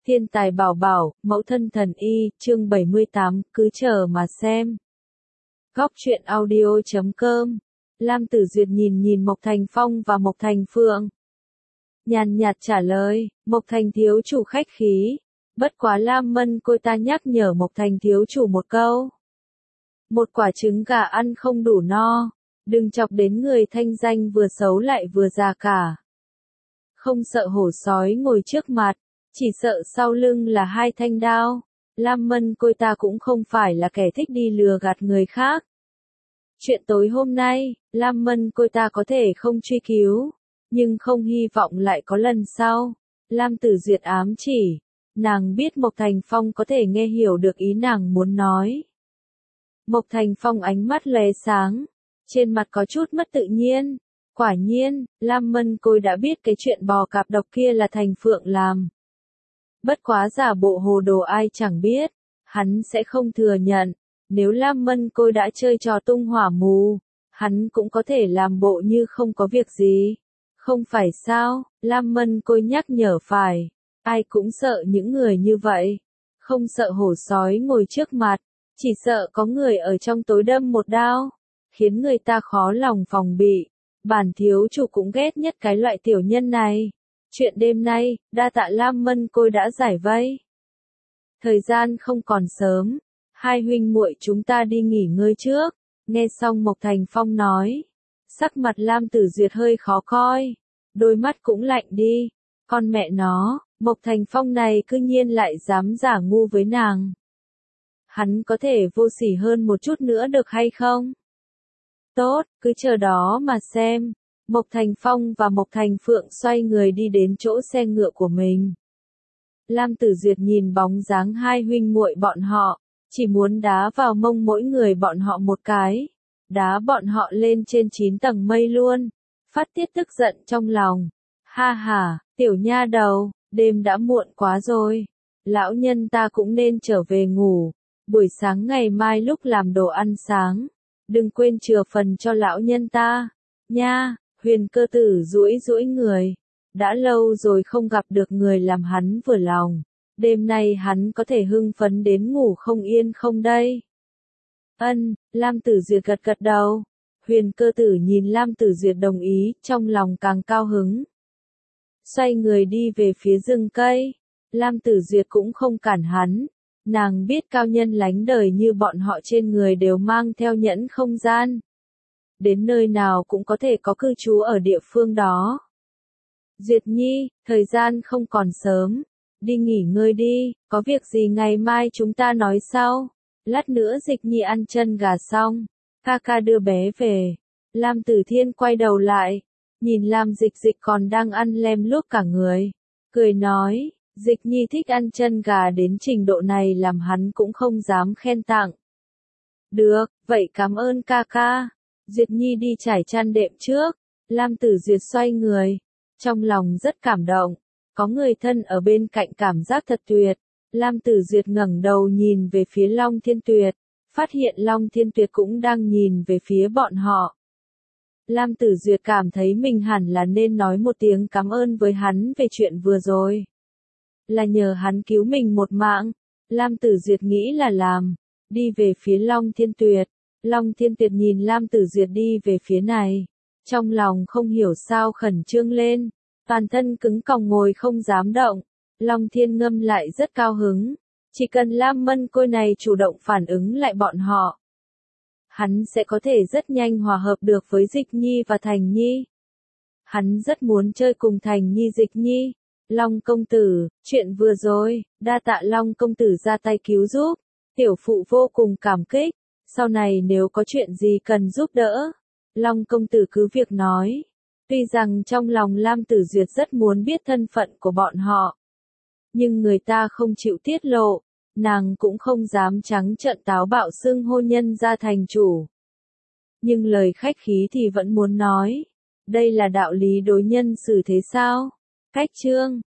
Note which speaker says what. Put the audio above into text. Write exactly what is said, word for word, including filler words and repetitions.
Speaker 1: Thiên tài bảo bảo, mẫu thân thần y, chương bảy mươi tám, cứ chờ mà xem. Góc truyện audio chấm com. Lam Tử Duyệt nhìn nhìn Mộc Thành Phong và Mộc Thành Phượng. Nhàn nhạt trả lời, Mộc Thành thiếu chủ khách khí. Bất quá Lam Mân cô ta nhắc nhở Mộc Thành thiếu chủ một câu. Một quả trứng gà ăn không đủ no. Đừng chọc đến người thanh danh vừa xấu lại vừa già cả. Không sợ hổ sói ngồi trước mặt. Chỉ sợ sau lưng là hai thanh đao. Lam Mân cô ta cũng không phải là kẻ thích đi lừa gạt người khác. Chuyện tối hôm nay, Lam Mân cô ta có thể không truy cứu, nhưng không hy vọng lại có lần sau. Lam Tử Duyệt ám chỉ, nàng biết Mộc Thành Phong có thể nghe hiểu được ý nàng muốn nói. Mộc Thành Phong ánh mắt lóe sáng, trên mặt có chút mất tự nhiên. Quả nhiên, Lam Mân cô đã biết cái chuyện bò cạp độc kia là Thành Phượng làm. Bất quá giả bộ hồ đồ ai chẳng biết, hắn sẽ không thừa nhận. Nếu Lam Mân cô đã chơi trò tung hỏa mù, hắn cũng có thể làm bộ như không có việc gì. Không phải sao, Lam Mân cô nhắc nhở phải, ai cũng sợ những người như vậy. Không sợ hổ sói ngồi trước mặt, chỉ sợ có người ở trong tối đâm một đao, khiến người ta khó lòng phòng bị. Bản thiếu chủ cũng ghét nhất cái loại tiểu nhân này. Chuyện đêm nay, đa tạ Lam Mân cô đã giải vây. Thời gian không còn sớm, hai huynh muội chúng ta đi nghỉ ngơi trước. Nghe xong Mộc Thành Phong nói, sắc mặt Lam Tử Duyệt hơi khó coi, đôi mắt cũng lạnh đi. Con mẹ nó, Mộc Thành Phong này cư nhiên lại dám giả ngu với nàng. Hắn có thể vô sỉ hơn một chút nữa được hay không? Tốt, cứ chờ đó mà xem. Mộc Thành Phong và Mộc Thành Phượng xoay người đi đến chỗ xe ngựa của mình. Lam Tử Duyệt nhìn bóng dáng hai huynh muội bọn họ, chỉ muốn đá vào mông mỗi người bọn họ một cái, đá bọn họ lên trên chín tầng mây luôn, phát tiết tức giận trong lòng. Ha ha, tiểu nha đầu, đêm đã muộn quá rồi, lão nhân ta cũng nên trở về ngủ, buổi sáng ngày mai lúc làm đồ ăn sáng, đừng quên chừa phần cho lão nhân ta, nha. Huyền Cơ Tử duỗi duỗi người, đã lâu rồi không gặp được người làm hắn vừa lòng, đêm nay hắn có thể hưng phấn đến ngủ không yên không đây? Ân, Lam Tử Duyệt gật gật đầu. Huyền Cơ Tử nhìn Lam Tử Duyệt đồng ý, trong lòng càng cao hứng. Xoay người đi về phía rừng cây, Lam Tử Duyệt cũng không cản hắn, nàng biết cao nhân lánh đời như bọn họ trên người đều mang theo nhẫn không gian. Đến nơi nào cũng có thể có cư trú ở địa phương đó. Duyệt Nhi, thời gian không còn sớm, đi nghỉ ngơi đi, có việc gì ngày mai chúng ta nói sau. Lát nữa Dịch Nhi ăn chân gà xong, ca ca đưa bé về. Lam Tử Thiên quay đầu lại, nhìn Lam Dịch Dịch còn đang ăn lem luốc cả người, cười nói, Dịch Nhi thích ăn chân gà đến trình độ này làm hắn cũng không dám khen tặng. Được, vậy cảm ơn ca ca. Duyệt Nhi đi trải chăn đệm trước. Lam Tử Duyệt xoay người, trong lòng rất cảm động, có người thân ở bên cạnh cảm giác thật tuyệt. Lam Tử Duyệt ngẩng đầu nhìn về phía Long Thiên Tuyệt, phát hiện Long Thiên Tuyệt cũng đang nhìn về phía bọn họ. Lam Tử Duyệt cảm thấy mình hẳn là nên nói một tiếng cảm ơn với hắn về chuyện vừa rồi. Là nhờ hắn cứu mình một mạng. Lam Tử Duyệt nghĩ là làm, đi về phía Long Thiên Tuyệt. Long Thiên Tuyệt nhìn Lam Tử Duyệt đi về phía này, trong lòng không hiểu sao khẩn trương lên, toàn thân cứng còng ngồi không dám động. Long Thiên Ngâm lại rất cao hứng, chỉ cần Lam Mân cô này chủ động phản ứng lại bọn họ, hắn sẽ có thể rất nhanh hòa hợp được với Dịch Nhi và Thành Nhi. Hắn rất muốn chơi cùng Thành Nhi Dịch Nhi. Long công tử, chuyện vừa rồi, đa tạ Long công tử ra tay cứu giúp, tiểu phụ vô cùng cảm kích. Sau này nếu có chuyện gì cần giúp đỡ, Long công tử cứ việc nói. Tuy rằng trong lòng Lam Tử Duyệt rất muốn biết thân phận của bọn họ, nhưng người ta không chịu tiết lộ, nàng cũng không dám trắng trợn táo bạo xưng hô nhân ra thành chủ. Nhưng lời khách khí thì vẫn muốn nói, đây là đạo lý đối nhân xử thế sao? Cách chương